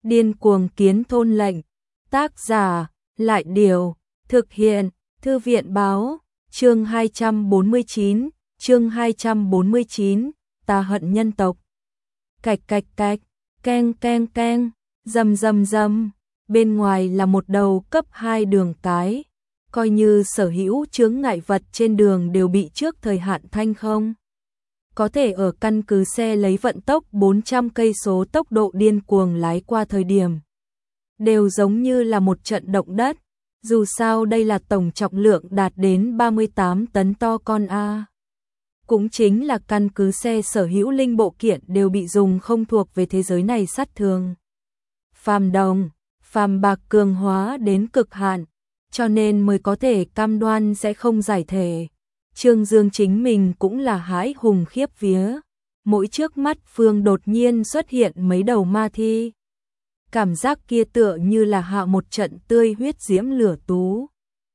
Điên cuồng kiến thôn lệnh. Tác giả, Lại Điều. Thực hiện, Thư viện Báo. Chương 249, chương 249, ta hận nhân tộc. Cạch cạch cạch, keng keng keng, rầm rầm rầm. Bên ngoài là một đầu cấp 2 đường cái. Coi như sở hữu chướng ngại vật trên đường đều bị trước thời hạn thanh không. Có thể ở căn cứ xe lấy vận tốc 400 cây số tốc độ điên cuồng lái qua thời điểm. Đều giống như là một trận động đất, dù sao đây là tổng trọng lượng đạt đến 38 tấn to con A. Cũng chính là căn cứ xe sở hữu linh bộ kiện đều bị dùng không thuộc về thế giới này sát thương. Phàm đồng, phàm bạc cường hóa đến cực hạn, cho nên mới có thể cam đoan sẽ không giải thể. Trương Dương chính mình cũng là hãi hùng khiếp vía. Mỗi trước mắt Phương đột nhiên xuất hiện mấy đầu ma thi. Cảm giác kia tựa như là hạ một trận tươi huyết diễm lửa tú.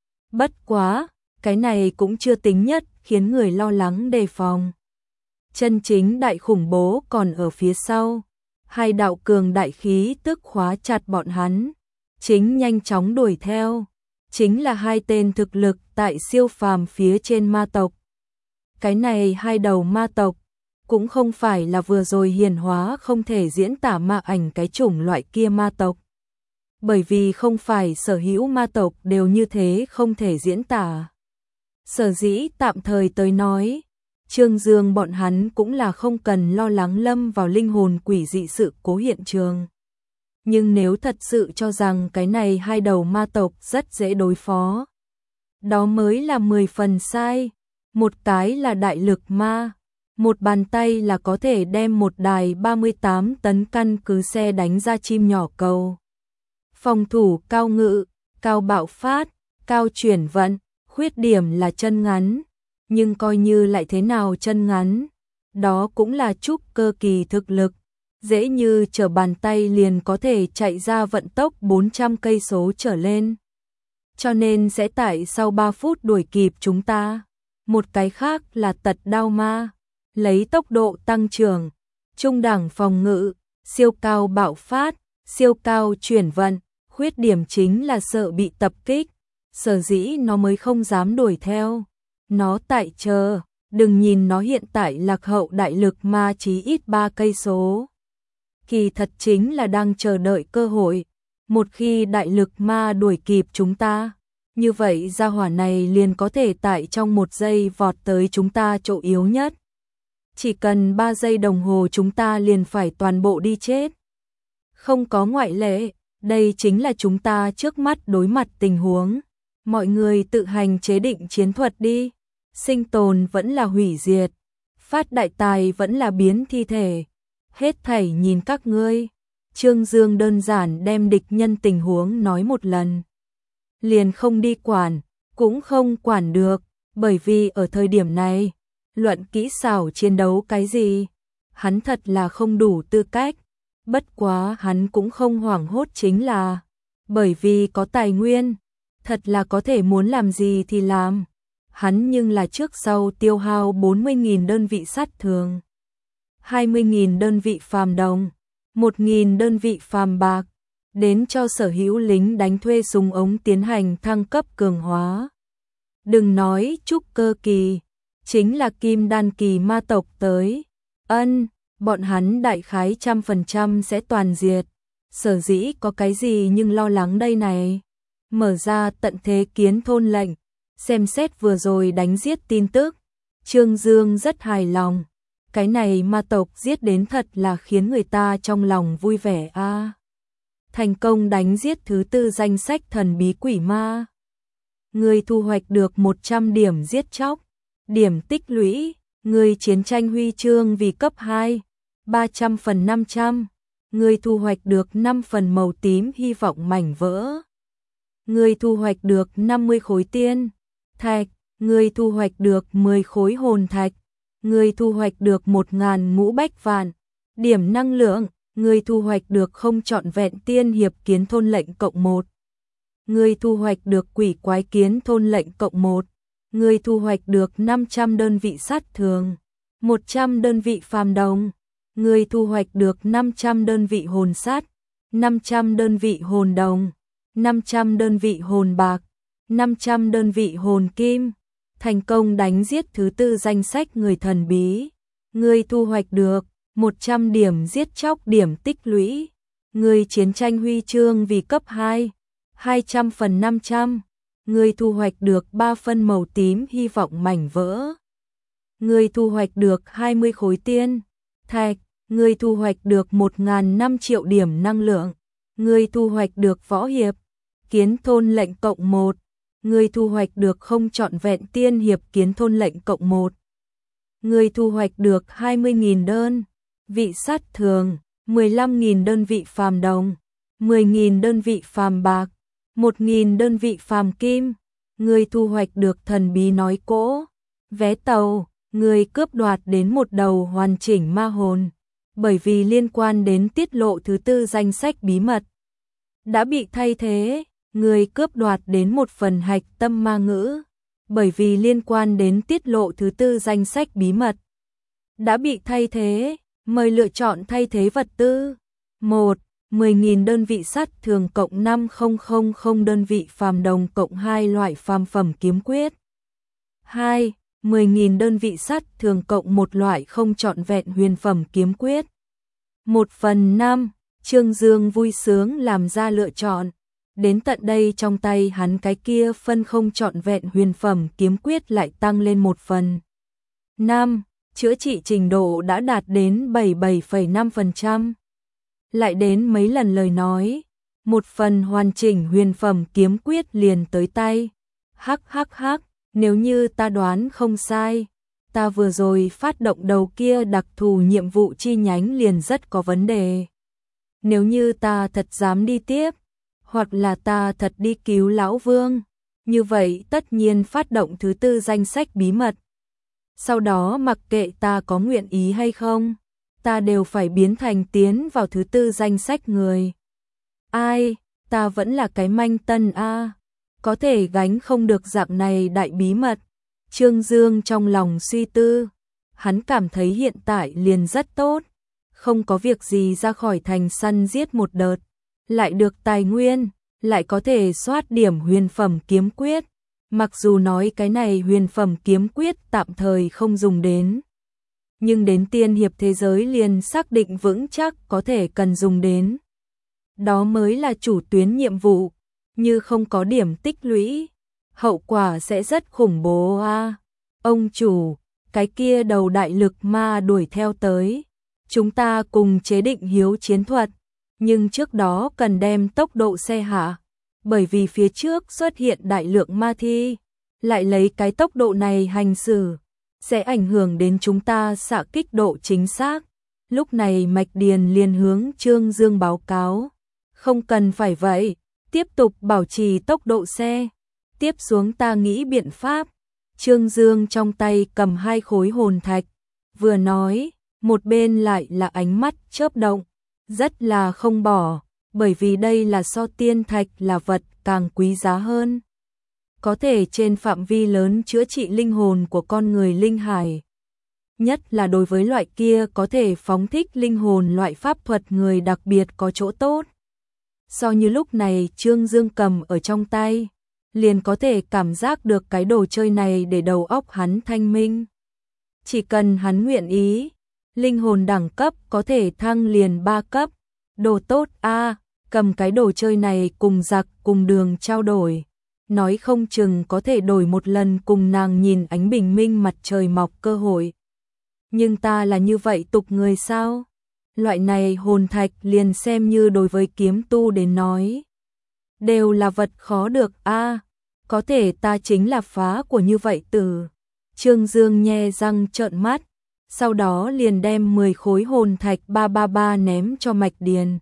Bất quá, cái này cũng chưa tính nhất khiến người lo lắng đề phòng. Chân chính đại khủng bố còn ở phía sau. Hai đạo cường đại khí tức khóa chặt bọn hắn. Chính nhanh chóng đuổi theo. Chính là hai tên thực lực tại siêu phàm phía trên ma tộc. Cái này hai đầu ma tộc cũng không phải là vừa rồi hiển hóa không thể diễn tả ma ảnh cái chủng loại kia ma tộc. Bởi vì không phải sở hữu ma tộc đều như thế không thể diễn tả. Sở dĩ tạm thời tới nói, Trương Dương bọn hắn cũng là không cần lo lắng lâm vào linh hồn quỷ dị sự cố hiện trường. Nhưng nếu thật sự cho rằng cái này hai đầu ma tộc rất dễ đối phó, đó mới là 10 phần sai. Một cái là đại lực ma, một bàn tay là có thể đem một đài 38 tấn căn cứ xe đánh ra chim nhỏ cầu. Phòng thủ cao ngự, cao bạo phát, cao chuyển vận, khuyết điểm là chân ngắn, nhưng coi như lại thế nào chân ngắn, đó cũng là trúc cơ kỳ thực lực. Dễ như trở bàn tay liền có thể chạy ra vận tốc 400 cây số trở lên. Cho nên sẽ tại sau 3 phút đuổi kịp chúng ta. Một cái khác là tật đao ma, lấy tốc độ tăng trưởng, trung đẳng phòng ngự, siêu cao bạo phát, siêu cao chuyển vận, khuyết điểm chính là sợ bị tập kích, sở dĩ nó mới không dám đuổi theo. Nó tại chờ, đừng nhìn nó hiện tại lạc hậu đại lực ma chí ít 3 cây số. Kỳ thật chính là đang chờ đợi cơ hội. Một khi đại lực ma đuổi kịp chúng ta, như vậy gia hỏa này liền có thể tại trong 1 giây vọt tới chúng ta chỗ yếu nhất. Chỉ cần 3 giây đồng hồ chúng ta liền phải toàn bộ đi chết. Không có ngoại lệ, đây chính là chúng ta trước mắt đối mặt tình huống. Mọi người tự hành chế định chiến thuật đi. Sinh tồn vẫn là hủy diệt, phát đại tài vẫn là biến thi thể. Hết thảy nhìn các ngươi. Trương Dương đơn giản đem địch nhân tình huống nói một lần. Liền không đi quản, cũng không quản được, bởi vì ở thời điểm này, luận kỹ xảo chiến đấu cái gì, hắn thật là không đủ tư cách. Bất quá hắn cũng không hoảng hốt chính là, bởi vì có tài nguyên, thật là có thể muốn làm gì thì làm. Hắn nhưng là trước sau tiêu hao 40.000 đơn vị sát thương, 20.000 đơn vị phàm đồng, 1.000 đơn vị phàm bạc, đến cho sở hữu lính đánh thuê súng ống tiến hành thăng cấp cường hóa. Đừng nói trúc cơ kỳ, chính là kim đan kỳ ma tộc tới. Bọn hắn đại khái 100% sẽ toàn diệt. Sở dĩ có cái gì nhưng lo lắng đây này. Mở ra tận thế kiến thôn lệnh, xem xét vừa rồi đánh giết tin tức. Trương Dương rất hài lòng. Cái này ma tộc giết đến thật là khiến người ta trong lòng vui vẻ a. Thành công đánh giết thứ 4 danh sách thần bí quỷ ma. Người thu hoạch được 100 điểm giết chóc, điểm tích lũy, người chiến tranh huy chương vì cấp 2, 300 phần 500, người thu hoạch được 5 phần màu tím hy vọng mảnh vỡ. Người thu hoạch được 50 khối tiên thạch, người thu hoạch được 10 khối hồn thạch, người thu hoạch được 1.000 ngũ bách vạn điểm năng lượng, người thu hoạch được không trọn vẹn tiên hiệp kiến thôn lệnh cộng 1. Người thu hoạch được quỷ quái kiến thôn lệnh cộng 1. Người thu hoạch được 500 đơn vị sát thương, 100 đơn vị phàm đồng. Người thu hoạch được 500 đơn vị hồn sát, 500 đơn vị hồn đồng, 500 đơn vị hồn bạc, 500 đơn vị hồn kim. Thành công đánh giết thứ tư danh sách người thần bí. Ngươi thu hoạch được 100 điểm giết chóc điểm tích lũy. Ngươi chiến tranh huy chương vì cấp 2, 200 phần 500. Ngươi thu hoạch được 3 phân màu tím hy vọng mảnh vỡ. Ngươi thu hoạch được 20 khối tiên thạch. Ngươi thu hoạch được 1.500 triệu điểm năng lượng. Ngươi thu hoạch được võ hiệp kiến thôn lệnh cộng 1. Ngươi thu hoạch được không trọn vẹn tiên hiệp kiến thôn lệnh cộng 1. Ngươi thu hoạch được 20.000 đơn vị sát thường, 15.000 đơn vị phàm đồng, 10.000 đơn vị phàm bạc, 1.000 đơn vị phàm kim. Ngươi thu hoạch được thần bí nói cỗ, vé tàu. Ngươi cướp đoạt đến một đầu hoàn chỉnh ma hồn, bởi vì liên quan đến tiết lộ thứ tư danh sách bí mật đã bị thay thế. Ngươi cướp đoạt đến một phần hạch tâm ma ngữ, bởi vì liên quan đến tiết lộ thứ tư danh sách bí mật đã bị thay thế. Mời lựa chọn thay thế vật tư. 1. 10.000 đơn vị sát thường cộng 5000 đơn vị phàm đồng cộng 2 loại phàm phẩm kiếm quyết. 2. 10.000 đơn vị sát thường cộng một loại không trọn vẹn huyền phẩm kiếm quyết. 1/5. Trương Dương vui sướng làm ra lựa chọn. Đến tận đây trong tay hắn cái kia phân không trọn vẹn huyền phẩm kiếm quyết lại tăng lên 1/5. Chữa trị trình độ đã đạt đến 77,5%. Lại đến mấy lần lời nói, một phần hoàn chỉnh huyền phẩm kiếm quyết liền tới tay. Hắc hắc hắc, nếu như ta đoán không sai, ta vừa rồi phát động đầu kia đặc thù nhiệm vụ chi nhánh liền rất có vấn đề. Nếu như ta thật dám đi tiếp, hoặc là ta thật đi cứu lão Vương, như vậy tất nhiên phát động thứ tư danh sách bí mật. Sau đó mặc kệ ta có nguyện ý hay không, ta đều phải biến thành tiến vào thứ tư danh sách người. Ai, ta vẫn là cái manh tân a, có thể gánh không được dạng này đại bí mật. Trương Dương trong lòng suy tư, hắn cảm thấy hiện tại liền rất tốt, không có việc gì ra khỏi thành săn giết một đợt, lại được tài nguyên, lại có thể soát điểm huyền phẩm kiếm quyết. Mặc dù nói cái này huyền phẩm kiếm quyết tạm thời không dùng đến, nhưng đến tiên hiệp thế giới liền xác định vững chắc có thể cần dùng đến. Đó mới là chủ tuyến nhiệm vụ, như không có điểm tích lũy, hậu quả sẽ rất khủng bố a. Ông chủ, cái kia đầu đại lực ma đuổi theo tới, chúng ta cùng chế định hiếu chiến thuật, nhưng trước đó cần đem tốc độ xe hạ, bởi vì phía trước xuất hiện đại lượng ma thi, lại lấy cái tốc độ này hành xử, sẽ ảnh hưởng đến chúng ta xạ kích độ chính xác. Lúc này Mạch Điền liền hướng Trương Dương báo cáo, không cần phải vậy, tiếp tục bảo trì tốc độ xe, tiếp xuống ta nghĩ biện pháp. Trương Dương trong tay cầm 2 khối hồn thạch, vừa nói, một bên lại là ánh mắt chớp động, rất là không bỏ, bởi vì đây là so tiên thạch là vật càng quý giá hơn. Có thể trên phạm vi lớn chữa trị linh hồn của con người linh hải. Nhất là đối với loại kia có thể phóng thích linh hồn loại pháp thuật người đặc biệt có chỗ tốt. So như lúc này Trương Dương cầm ở trong tay, liền có thể cảm giác được cái đồ chơi này để đầu óc hắn thanh minh. Chỉ cần hắn nguyện ý, linh hồn đẳng cấp có thể thăng liền 3 cấp. Đồ tốt a, cầm cái đồ chơi này cùng giặc cùng đường trao đổi, nói không chừng có thể đổi một lần cùng nàng nhìn ánh bình minh mặt trời mọc cơ hội. Nhưng ta là như vậy tục người sao? Loại này hồn thạch liền xem như đối với kiếm tu đến nói, đều là vật khó được a, có thể ta chính là phá của như vậy từ. Trương Dương nhe răng trợn mắt, sau đó liền đem 10 khối hồn thạch 333 ném cho Mạch Điền.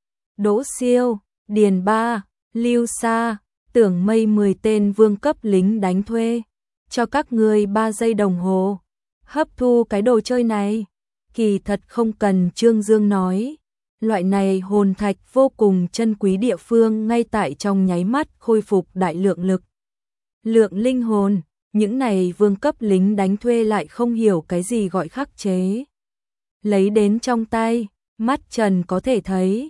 Đỗ Siêu, Điền Ba, Lưu Sa, Tưởng Mây 10 tên vương cấp lính đánh thuê, cho các ngươi 3 giây đồng hồ, hấp thu cái đồ chơi này. Kỳ thật không cần Trương Dương nói, loại này hồn thạch vô cùng chân quý địa phương ngay tại trong nháy mắt khôi phục đại lượng lực. Lượng linh hồn, những này vương cấp lính đánh thuê lại không hiểu cái gì gọi khắc chế. Lấy đến trong tay, mắt trần có thể thấy,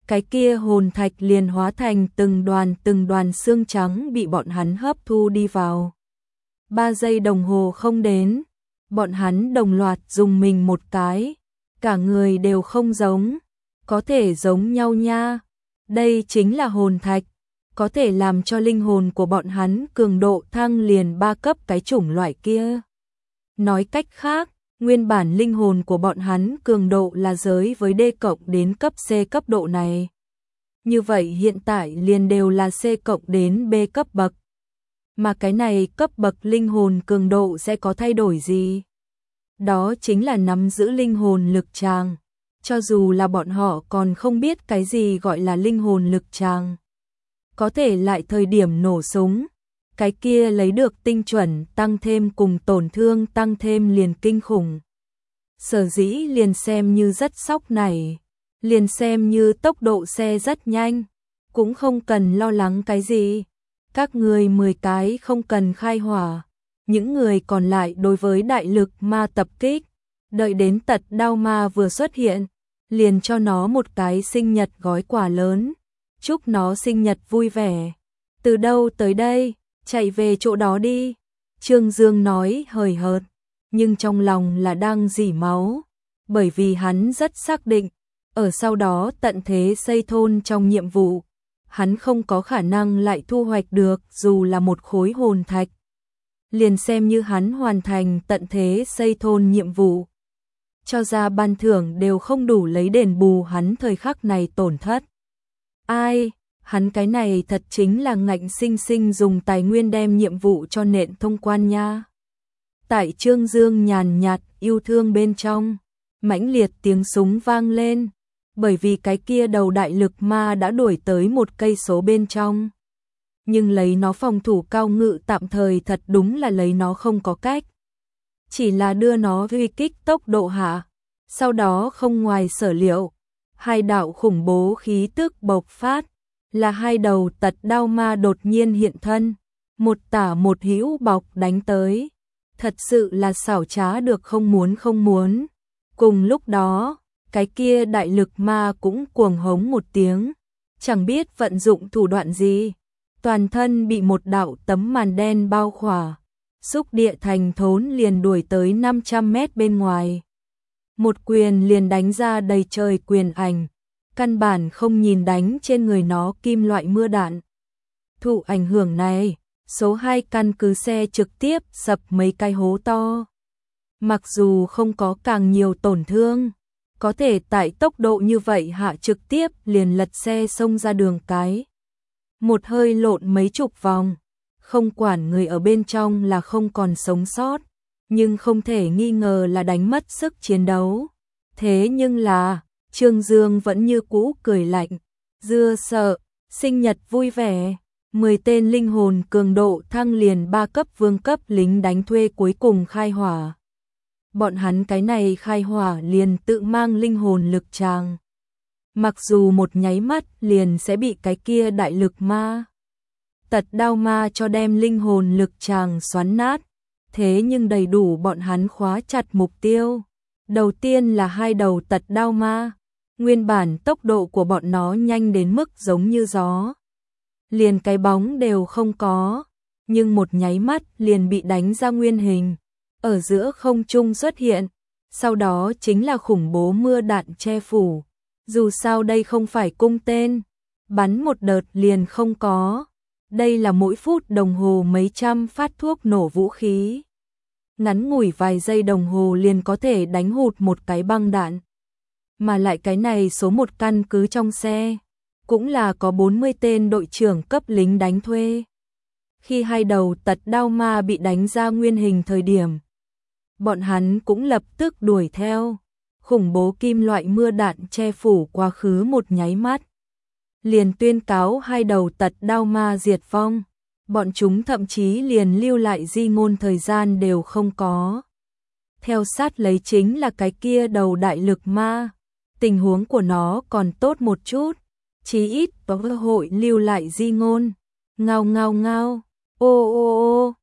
cái kia hồn thạch liền hóa thành từng đoàn xương trắng bị bọn hắn hấp thu đi vào. 3 giây đồng hồ không đến, bọn hắn đồng loạt dùng mình một cái, cả người đều không giống, có thể giống nhau nha. Đây chính là hồn thạch, có thể làm cho linh hồn của bọn hắn cường độ thăng liền 3 cấp cái chủng loại kia. Nói cách khác, nguyên bản linh hồn của bọn hắn cường độ là giới với D cộng đến cấp C cấp độ này. Như vậy hiện tại liền đều là C cộng đến B cấp bậc. Mà cái này cấp bậc linh hồn cường độ sẽ có thay đổi gì? Đó chính là nắm giữ linh hồn lực tràng. Cho dù là bọn họ còn không biết cái gì gọi là linh hồn lực tràng. Có thể lại thời điểm nổ súng, cái kia lấy được tinh chuẩn tăng thêm cùng tổn thương tăng thêm liền kinh khủng. Sở dĩ liền xem như rất sóc này, liền xem như tốc độ xe rất nhanh, cũng không cần lo lắng cái gì. Các người 10 cái không cần khai hỏa, những người còn lại đối với đại lực ma tập kích, đợi đến tật đao ma vừa xuất hiện, liền cho nó một cái sinh nhật gói quà lớn, chúc nó sinh nhật vui vẻ. Từ đâu tới đây, chạy về chỗ đó đi. Trương Dương nói hời hợt, nhưng trong lòng là đang rỉ máu, bởi vì hắn rất xác định, ở sau đó tận thế xây thôn trong nhiệm vụ, hắn không có khả năng lại thu hoạch được dù là một khối hồn thạch. Liền xem như hắn hoàn thành tận thế xây thôn nhiệm vụ, cho ra ban thưởng đều không đủ lấy đền bù hắn thời khắc này tổn thất. Ai, hắn cái này thật chính là ngạnh sinh sinh dùng tài nguyên đem nhiệm vụ cho nện thông quan nha. Tại Trương Dương nhàn nhạt yêu thương bên trong, mãnh liệt tiếng súng vang lên, bởi vì cái kia đầu đại lực ma đã đuổi tới một cây số bên trong. Nhưng lấy nó phòng thủ cao ngự tạm thời thật đúng là lấy nó không có cách. Chỉ là đưa nó uy kích tốc độ hạ, sau đó không ngoài sở liệu, hai đạo khủng bố khí tức bộc phát, là hai đầu tật đao ma đột nhiên hiện thân, một tả một hữu bọc đánh tới. Thật sự là xảo trá được không muốn. Cùng lúc đó, cái kia đại lực ma cũng cuồng hống một tiếng, chẳng biết vận dụng thủ đoạn gì, toàn thân bị một đạo tấm màn đen bao khỏa, xúc địa thành thốn liền đuổi tới 500 mét bên ngoài. Một quyền liền đánh ra đầy trời quyền ảnh, căn bản không nhìn đánh trên người nó kim loại mưa đạn. Thụ ảnh hưởng này, số 2 căn cứ xe trực tiếp sập mấy cái hố to. Mặc dù không có càng nhiều tổn thương, có thể tại tốc độ như vậy hạ trực tiếp liền lật xe xông ra đường cái. Một hơi lộn mấy chục vòng, không quản người ở bên trong là không còn sống sót, nhưng không thể nghi ngờ là đánh mất sức chiến đấu. Thế nhưng là, Trương Dương vẫn như cũ cười lạnh, dưa sợ, sinh nhật vui vẻ. 10 tên linh hồn cường độ thăng liền 3 cấp vương cấp lính đánh thuê cuối cùng khai hỏa. Bọn hắn cái này khai hỏa liền tự mang linh hồn lực tràng. Mặc dù một nháy mắt liền sẽ bị cái kia đại lực ma, tật đao ma cho đem linh hồn lực tràng xoắn nát, thế nhưng đầy đủ bọn hắn khóa chặt mục tiêu. Đầu tiên là hai đầu tật đao ma, nguyên bản tốc độ của bọn nó nhanh đến mức giống như gió. Liền cái bóng đều không có, nhưng một nháy mắt liền bị đánh ra nguyên hình, ở giữa không trung xuất hiện, sau đó chính là khủng bố mưa đạn che phủ. Dù sao đây không phải cung tên, bắn một đợt liền không có, đây là mỗi phút đồng hồ mấy trăm phát thuốc nổ vũ khí. Ngắn ngủi vài giây đồng hồ liền có thể đánh hụt một cái băng đạn. Mà lại cái này số một căn cứ trong xe cũng là có 40 tên đội trưởng cấp lính đánh thuê. Khi hai đầu tật đao ma bị đánh ra nguyên hình thời điểm, bọn hắn cũng lập tức đuổi theo, khủng bố kim loại mưa đạn che phủ quá khứ một nháy mắt. Liền tuyên cáo hai đầu tật đao ma diệt vong, bọn chúng thậm chí liền lưu lại di ngôn thời gian đều không có. Theo sát lấy chính là cái kia đầu đại lực ma, tình huống của nó còn tốt một chút. Chí ít có cơ hội lưu lại di ngôn. Ngao ngao ngao, ô ô ô,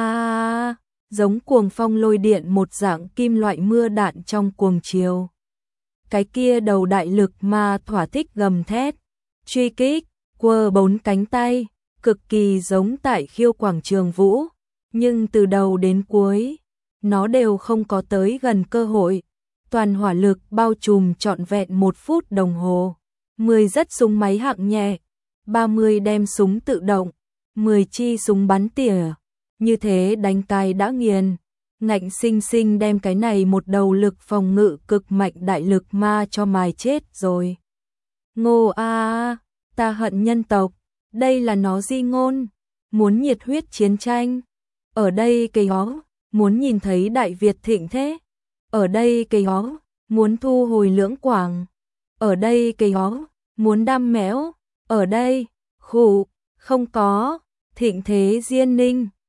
a, giống cuồng phong lôi điện một dạng kim loại mưa đạn trong cuồng chiều. cái kia đầu đại lực ma thỏa thích gầm thét, truy kích, quơ bốn cánh tay, cực kỳ giống tại Khiêu quảng trường vũ, nhưng từ đầu đến cuối, nó đều không có tới gần cơ hội. Toàn hỏa lực bao trùm trọn vẹn 1 phút đồng hồ, 10 dắt súng máy hạng nhẹ, 30 đem súng tự động, 10 chi súng bắn tỉa, như thế đánh cai đã nghiền, ngạnh sinh sinh đem cái này một đầu lực phòng ngự cực mạnh đại lực ma cho mài chết rồi. Ngô a, ta hận nhân tộc, đây là nó di ngôn, muốn nhiệt huyết chiến tranh, ở đây cây ó, muốn nhìn thấy Đại Việt thịnh thế, ở đây cây ó, muốn thu hồi Lưỡng Quảng, ở đây cây ó, muốn đam mẽo, ở đây, khụ, không có, thịnh thế Diên Ninh.